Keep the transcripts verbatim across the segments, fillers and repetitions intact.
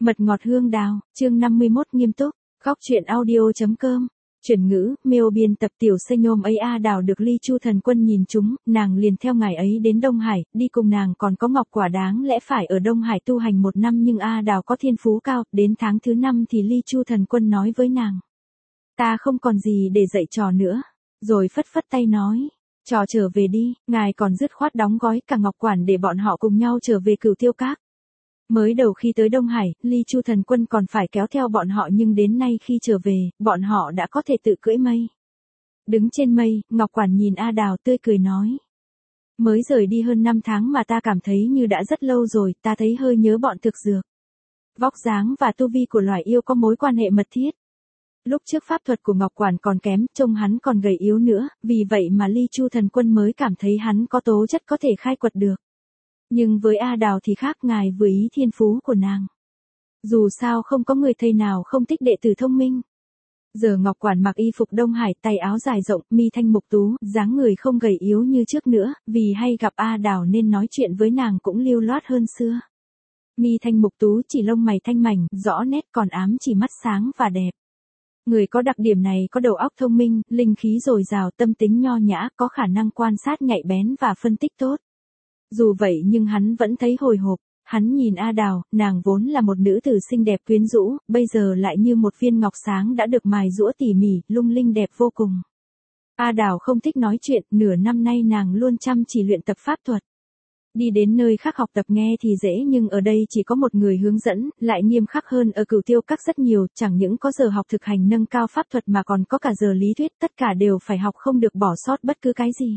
Mật ngọt hương đào, chương năm mươi mốt nghiêm túc, góc truyện audio.com. Chuyển ngữ, mail biên tập tiểu xây nhôm ấy A Đào được Ly Chu Thần Quân nhìn chúng, nàng liền theo ngài ấy đến Đông Hải, đi cùng nàng còn có Ngọc Quả đáng lẽ phải ở Đông Hải tu hành một năm nhưng A Đào có thiên phú cao, đến tháng thứ năm thì Ly Chu Thần Quân nói với nàng. Ta không còn gì để dạy trò nữa, rồi phất phất tay nói. Trò trở về đi, ngài còn dứt khoát đóng gói cả Ngọc Quản để bọn họ cùng nhau trở về Cửu Tiêu Các. Mới đầu khi tới Đông Hải, Ly Chu Thần Quân còn phải kéo theo bọn họ nhưng đến nay khi trở về, bọn họ đã có thể tự cưỡi mây. Đứng trên mây, Ngọc Quản nhìn A Đào tươi cười nói. Mới rời đi hơn năm tháng mà ta cảm thấy như đã rất lâu rồi, ta thấy hơi nhớ bọn thực dược. Vóc dáng và tu vi của loài yêu có mối quan hệ mật thiết. Lúc trước pháp thuật của Ngọc Quản còn kém, trông hắn còn gầy yếu nữa, vì vậy mà Ly Chu Thần Quân mới cảm thấy hắn có tố chất có thể khai quật được. Nhưng với A Đào thì khác, ngài vừa ý thiên phú của nàng. Dù sao không có người thầy nào không thích đệ tử thông minh. Giờ Ngọc Quản mặc y phục Đông Hải, tay áo dài rộng, mi thanh mục tú, dáng người không gầy yếu như trước nữa, vì hay gặp A Đào nên nói chuyện với nàng cũng lưu loát hơn xưa. Mi thanh mục tú chỉ lông mày thanh mảnh, rõ nét, còn ám chỉ mắt sáng và đẹp. Người có đặc điểm này có đầu óc thông minh, linh khí dồi dào, tâm tính nho nhã, có khả năng quan sát nhạy bén và phân tích tốt. Dù vậy nhưng hắn vẫn thấy hồi hộp, hắn nhìn A Đào, nàng vốn là một nữ tử xinh đẹp quyến rũ, bây giờ lại như một viên ngọc sáng đã được mài giũa tỉ mỉ, lung linh đẹp vô cùng. A Đào không thích nói chuyện, nửa năm nay nàng luôn chăm chỉ luyện tập pháp thuật. Đi đến nơi khác học tập nghe thì dễ nhưng ở đây chỉ có một người hướng dẫn, lại nghiêm khắc hơn ở Cửu Tiêu Các rất nhiều, chẳng những có giờ học thực hành nâng cao pháp thuật mà còn có cả giờ lý thuyết, tất cả đều phải học không được bỏ sót bất cứ cái gì.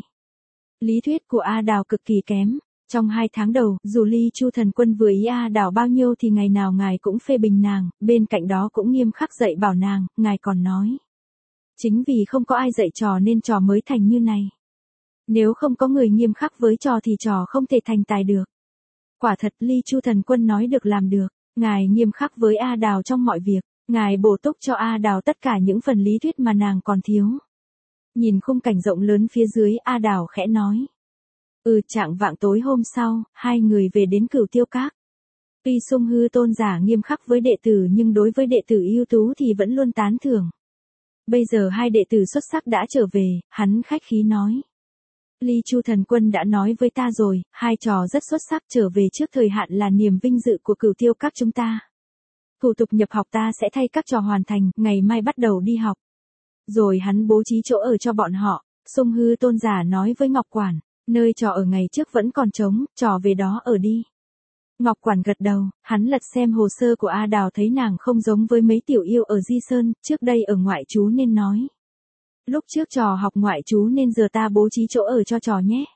Lý thuyết của A Đào cực kỳ kém. Trong hai tháng đầu, dù Ly Chu Thần Quân vừa ý A Đào bao nhiêu thì ngày nào ngài cũng phê bình nàng, bên cạnh đó cũng nghiêm khắc dạy bảo nàng, ngài còn nói. Chính vì không có ai dạy trò nên trò mới thành như này. Nếu không có người nghiêm khắc với trò thì trò không thể thành tài được. Quả thật Ly Chu Thần Quân nói được làm được, ngài nghiêm khắc với A Đào trong mọi việc, ngài bổ túc cho A Đào tất cả những phần lý thuyết mà nàng còn thiếu. Nhìn khung cảnh rộng lớn phía dưới, A Đào khẽ nói. Ừ, trạng vạng tối hôm sau, hai người về đến Cửu Tiêu Các. Tuy Sung Hư Tôn giả nghiêm khắc với đệ tử nhưng đối với đệ tử ưu tú thì vẫn luôn tán thưởng. Bây giờ hai đệ tử xuất sắc đã trở về, hắn khách khí nói. Ly Chu Thần Quân đã nói với ta rồi, hai trò rất xuất sắc, trở về trước thời hạn là niềm vinh dự của Cửu Tiêu Các chúng ta. Thủ tục nhập học ta sẽ thay các trò hoàn thành, ngày mai bắt đầu đi học. Rồi hắn bố trí chỗ ở cho bọn họ, Sung Hư Tôn giả nói với Ngọc Quản. Nơi trò ở ngày trước vẫn còn trống, trò về đó ở đi. Ngọc Quản gật đầu, hắn lật xem hồ sơ của A Đào thấy nàng không giống với mấy tiểu yêu ở Di Sơn, trước đây ở ngoại trú nên nói. Lúc trước trò học ngoại trú nên giờ ta bố trí chỗ ở cho trò nhé.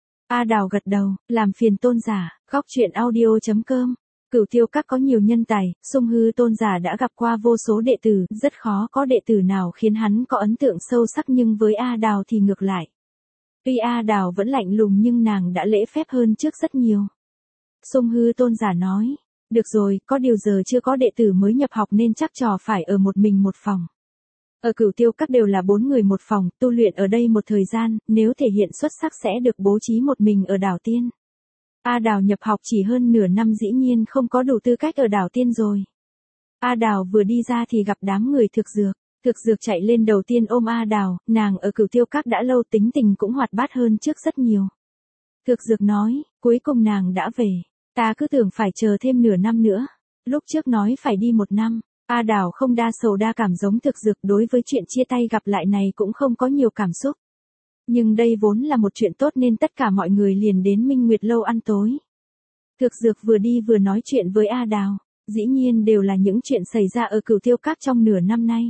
A Đào gật đầu, làm phiền tôn giả, góc truyện audio.com. Cửu Tiêu Các có nhiều nhân tài, Sung Hư Tôn giả đã gặp qua vô số đệ tử, rất khó có đệ tử nào khiến hắn có ấn tượng sâu sắc nhưng với A Đào thì ngược lại. Tuy A Đào vẫn lạnh lùng nhưng nàng đã lễ phép hơn trước rất nhiều. Sung Hư Tôn giả nói, được rồi, có điều giờ chưa có đệ tử mới nhập học nên chắc trò phải ở một mình một phòng. Ở Cửu Tiêu Các đều là bốn người một phòng, tu luyện ở đây một thời gian, nếu thể hiện xuất sắc sẽ được bố trí một mình ở đảo Tiên. A Đào nhập học chỉ hơn nửa năm dĩ nhiên không có đủ tư cách ở đảo Tiên rồi. A Đào vừa đi ra thì gặp đám người thực dược. Thực dược chạy lên đầu tiên ôm A Đào, nàng ở Cửu Tiêu Các đã lâu tính tình cũng hoạt bát hơn trước rất nhiều. Thực dược nói, cuối cùng nàng đã về, ta cứ tưởng phải chờ thêm nửa năm nữa, lúc trước nói phải đi một năm. A Đào không đa sầu đa cảm giống thực dược, đối với chuyện chia tay gặp lại này cũng không có nhiều cảm xúc. Nhưng đây vốn là một chuyện tốt nên tất cả mọi người liền đến Minh Nguyệt Lâu ăn tối. Thực dược vừa đi vừa nói chuyện với A Đào, dĩ nhiên đều là những chuyện xảy ra ở Cửu Tiêu Các trong nửa năm nay.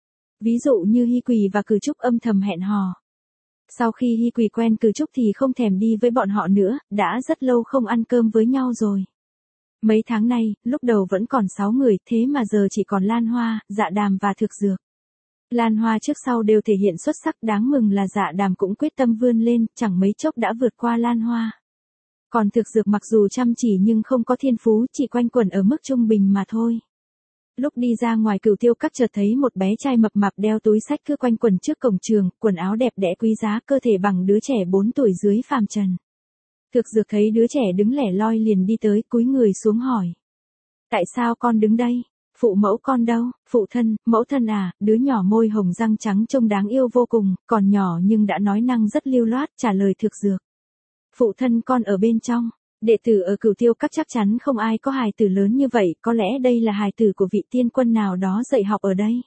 Ví dụ như Hy Quỳ và Cử Trúc âm thầm hẹn hò. Sau khi Hy Quỳ quen Cử Trúc thì không thèm đi với bọn họ nữa, đã rất lâu không ăn cơm với nhau rồi. Mấy tháng nay, lúc đầu vẫn còn sáu người, thế mà giờ chỉ còn Lan Hoa, Dạ Đàm và Thực Dược. Lan Hoa trước sau đều thể hiện xuất sắc, đáng mừng là Dạ Đàm cũng quyết tâm vươn lên, chẳng mấy chốc đã vượt qua Lan Hoa. Còn Thực Dược mặc dù chăm chỉ nhưng không có thiên phú, chỉ quanh quẩn ở mức trung bình mà thôi. Lúc đi ra ngoài Cửu Tiêu Các chợt thấy một bé trai mập mạp đeo túi xách cứ quanh quẩn trước cổng trường, quần áo đẹp đẽ quý giá, cơ thể bằng đứa trẻ bốn tuổi dưới phàm trần. Thực Dược thấy đứa trẻ đứng lẻ loi liền đi tới, cúi người xuống hỏi. Tại sao con đứng đây? Phụ mẫu con đâu? Phụ thân, mẫu thân à, đứa nhỏ môi hồng răng trắng trông đáng yêu vô cùng, còn nhỏ nhưng đã nói năng rất lưu loát, trả lời thực dược. Phụ thân con ở bên trong. Đệ tử ở Cửu Tiêu Các chắc chắn không ai có hài tử lớn như vậy, có lẽ đây là hài tử của vị tiên quân nào đó dạy học ở đây.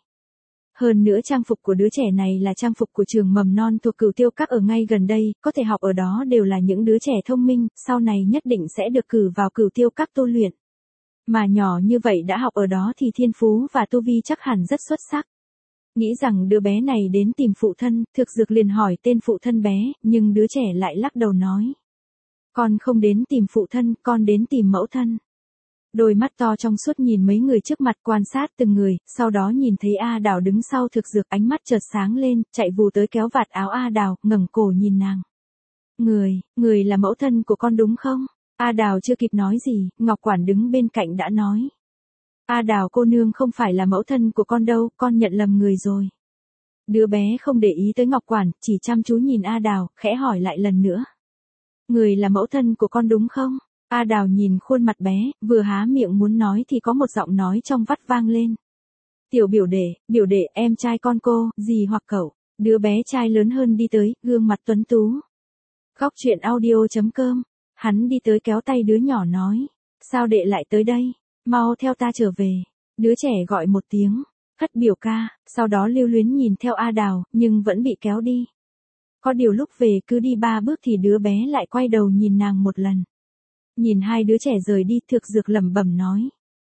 Hơn nữa trang phục của đứa trẻ này là trang phục của trường mầm non thuộc Cửu Tiêu Các ở ngay gần đây, có thể học ở đó đều là những đứa trẻ thông minh, sau này nhất định sẽ được cử vào Cửu Tiêu Các tu luyện. Mà nhỏ như vậy đã học ở đó thì thiên phú và tu vi chắc hẳn rất xuất sắc. Nghĩ rằng đứa bé này đến tìm phụ thân, thực dược liền hỏi tên phụ thân bé, nhưng đứa trẻ lại lắc đầu nói. Con không đến tìm phụ thân, con đến tìm mẫu thân. Đôi mắt to trong suốt nhìn mấy người trước mặt quan sát từng người, sau đó nhìn thấy A Đào đứng sau thực dược, ánh mắt chợt sáng lên, chạy vù tới kéo vạt áo A Đào, ngẩng cổ nhìn nàng. Người, người là mẫu thân của con đúng không? A Đào chưa kịp nói gì, Ngọc Quản đứng bên cạnh đã nói. A Đào cô nương không phải là mẫu thân của con đâu, con nhận lầm người rồi. Đứa bé không để ý tới Ngọc Quản, chỉ chăm chú nhìn A Đào, khẽ hỏi lại lần nữa. Người là mẫu thân của con đúng không? A Đào nhìn khuôn mặt bé, vừa há miệng muốn nói thì có một giọng nói trong vắt vang lên. Tiểu biểu đệ, biểu đệ em trai con cô, dì hoặc cậu. Đứa bé trai lớn hơn đi tới, gương mặt tuấn tú. Góc truyện audio chấm com. Hắn đi tới kéo tay đứa nhỏ nói. Sao đệ lại tới đây? Mau theo ta trở về. Đứa trẻ gọi một tiếng. Hất biểu ca, sau đó lưu luyến nhìn theo A Đào, nhưng vẫn bị kéo đi. Có điều lúc về cứ đi ba bước thì đứa bé lại quay đầu nhìn nàng một lần. Nhìn hai đứa trẻ rời đi, thực dược lẩm bẩm nói.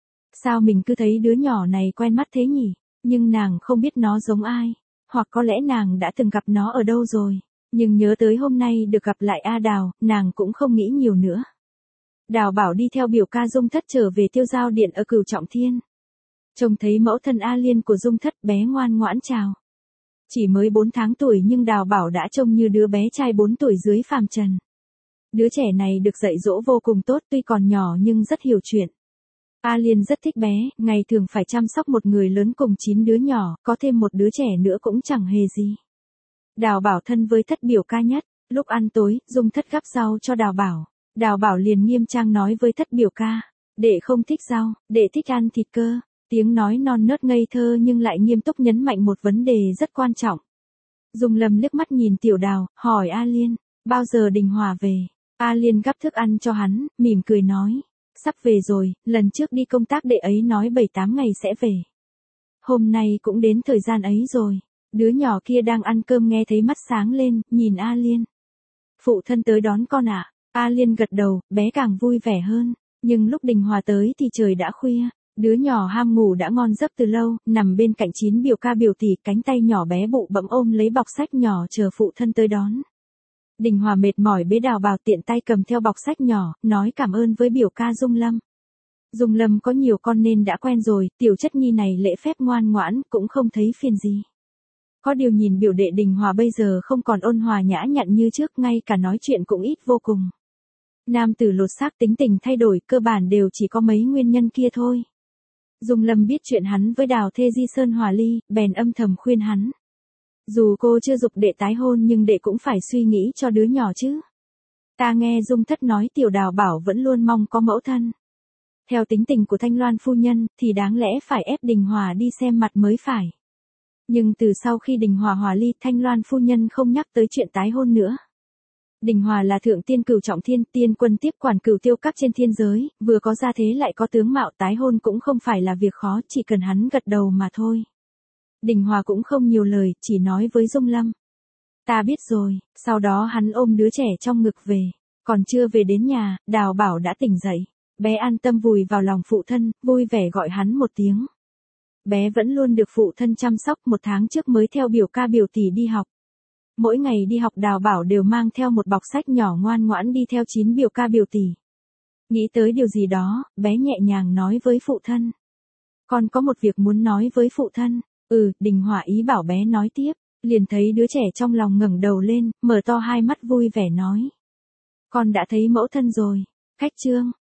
Sao mình cứ thấy đứa nhỏ này quen mắt thế nhỉ? Nhưng nàng không biết nó giống ai. Hoặc có lẽ nàng đã từng gặp nó ở đâu rồi. Nhưng nhớ tới hôm nay được gặp lại A Đào, nàng cũng không nghĩ nhiều nữa. Đào Bảo đi theo biểu ca Dung Thất trở về Tiêu Giao Điện ở Cửu Trọng Thiên. Trông thấy mẫu thân A Liên của Dung Thất, bé ngoan ngoãn chào. Chỉ mới bốn tháng tuổi nhưng Đào Bảo đã trông như đứa bé trai bốn tuổi dưới phàm trần. Đứa trẻ này được dạy dỗ vô cùng tốt, tuy còn nhỏ nhưng rất hiểu chuyện. A Liên rất thích bé, ngày thường phải chăm sóc một người lớn cùng chín đứa nhỏ, có thêm một đứa trẻ nữa cũng chẳng hề gì. Đào Bảo thân với Thất biểu ca nhất, lúc ăn tối, Dung Thất gắp rau cho Đào Bảo. Đào Bảo liền nghiêm trang nói với Thất biểu ca, đệ không thích rau, đệ thích ăn thịt cơ. Tiếng nói non nớt ngây thơ nhưng lại nghiêm túc nhấn mạnh một vấn đề rất quan trọng. Dung Lâm liếc mắt nhìn Tiểu Đào, hỏi A Liên, bao giờ Đình Hòa về? A Liên gắp thức ăn cho hắn, mỉm cười nói, sắp về rồi, lần trước đi công tác đệ ấy nói bảy tám ngày sẽ về. Hôm nay cũng đến thời gian ấy rồi. Đứa nhỏ kia đang ăn cơm nghe thấy mắt sáng lên, nhìn A Liên. Phụ thân tới đón con ạ. À? A Liên gật đầu, bé càng vui vẻ hơn. Nhưng lúc Đình Hòa tới thì trời đã khuya. Đứa nhỏ ham ngủ đã ngon giấc từ lâu, nằm bên cạnh chín biểu ca biểu tỷ, cánh tay nhỏ bé bụ bẫm ôm lấy bọc sách nhỏ chờ phụ thân tới đón. Đình Hòa mệt mỏi bế Đào Bảo tiện tay cầm theo bọc sách nhỏ, nói cảm ơn với biểu ca Dung Lâm. Dung Lâm có nhiều con nên đã quen rồi, tiểu chất nhi này lễ phép ngoan ngoãn, cũng không thấy phiền gì. Có điều nhìn biểu đệ Đình Hòa bây giờ không còn ôn hòa nhã nhặn như trước, ngay cả nói chuyện cũng ít vô cùng. Nam tử lột xác tính tình thay đổi, cơ bản đều chỉ có mấy nguyên nhân kia thôi. Dung Lâm biết chuyện hắn với Đào Thê Di Sơn hòa ly, bèn âm thầm khuyên hắn. Dù cô chưa giục đệ tái hôn nhưng đệ cũng phải suy nghĩ cho đứa nhỏ chứ. Ta nghe Dung Thất nói Tiểu Đào Bảo vẫn luôn mong có mẫu thân. Theo tính tình của Thanh Loan phu nhân thì đáng lẽ phải ép Đình Hòa đi xem mặt mới phải. Nhưng từ sau khi Đình Hòa hòa ly, Thanh Loan phu nhân không nhắc tới chuyện tái hôn nữa. Đình Hòa là thượng tiên Cửu Trọng Thiên, tiên quân tiếp quản Cửu Tiêu Các trên thiên giới, vừa có gia thế lại có tướng mạo, tái hôn cũng không phải là việc khó, chỉ cần hắn gật đầu mà thôi. Đình Hòa cũng không nhiều lời, chỉ nói với Dung Lâm. Ta biết rồi, sau đó hắn ôm đứa trẻ trong ngực về. Còn chưa về đến nhà, Đào Bảo đã tỉnh dậy. Bé an tâm vùi vào lòng phụ thân, vui vẻ gọi hắn một tiếng. Bé vẫn luôn được phụ thân chăm sóc, một tháng trước mới theo biểu ca biểu tỷ đi học. Mỗi ngày đi học Đào Bảo đều mang theo một bọc sách nhỏ ngoan ngoãn đi theo chín biểu ca biểu tỷ. Nghĩ tới điều gì đó, bé nhẹ nhàng nói với phụ thân. Con có một việc muốn nói với phụ thân. Ừ, Đình Hòa ý bảo bé nói tiếp, liền thấy đứa trẻ trong lòng ngẩng đầu lên, mở to hai mắt vui vẻ nói. Con đã thấy mẫu thân rồi. Khách chương,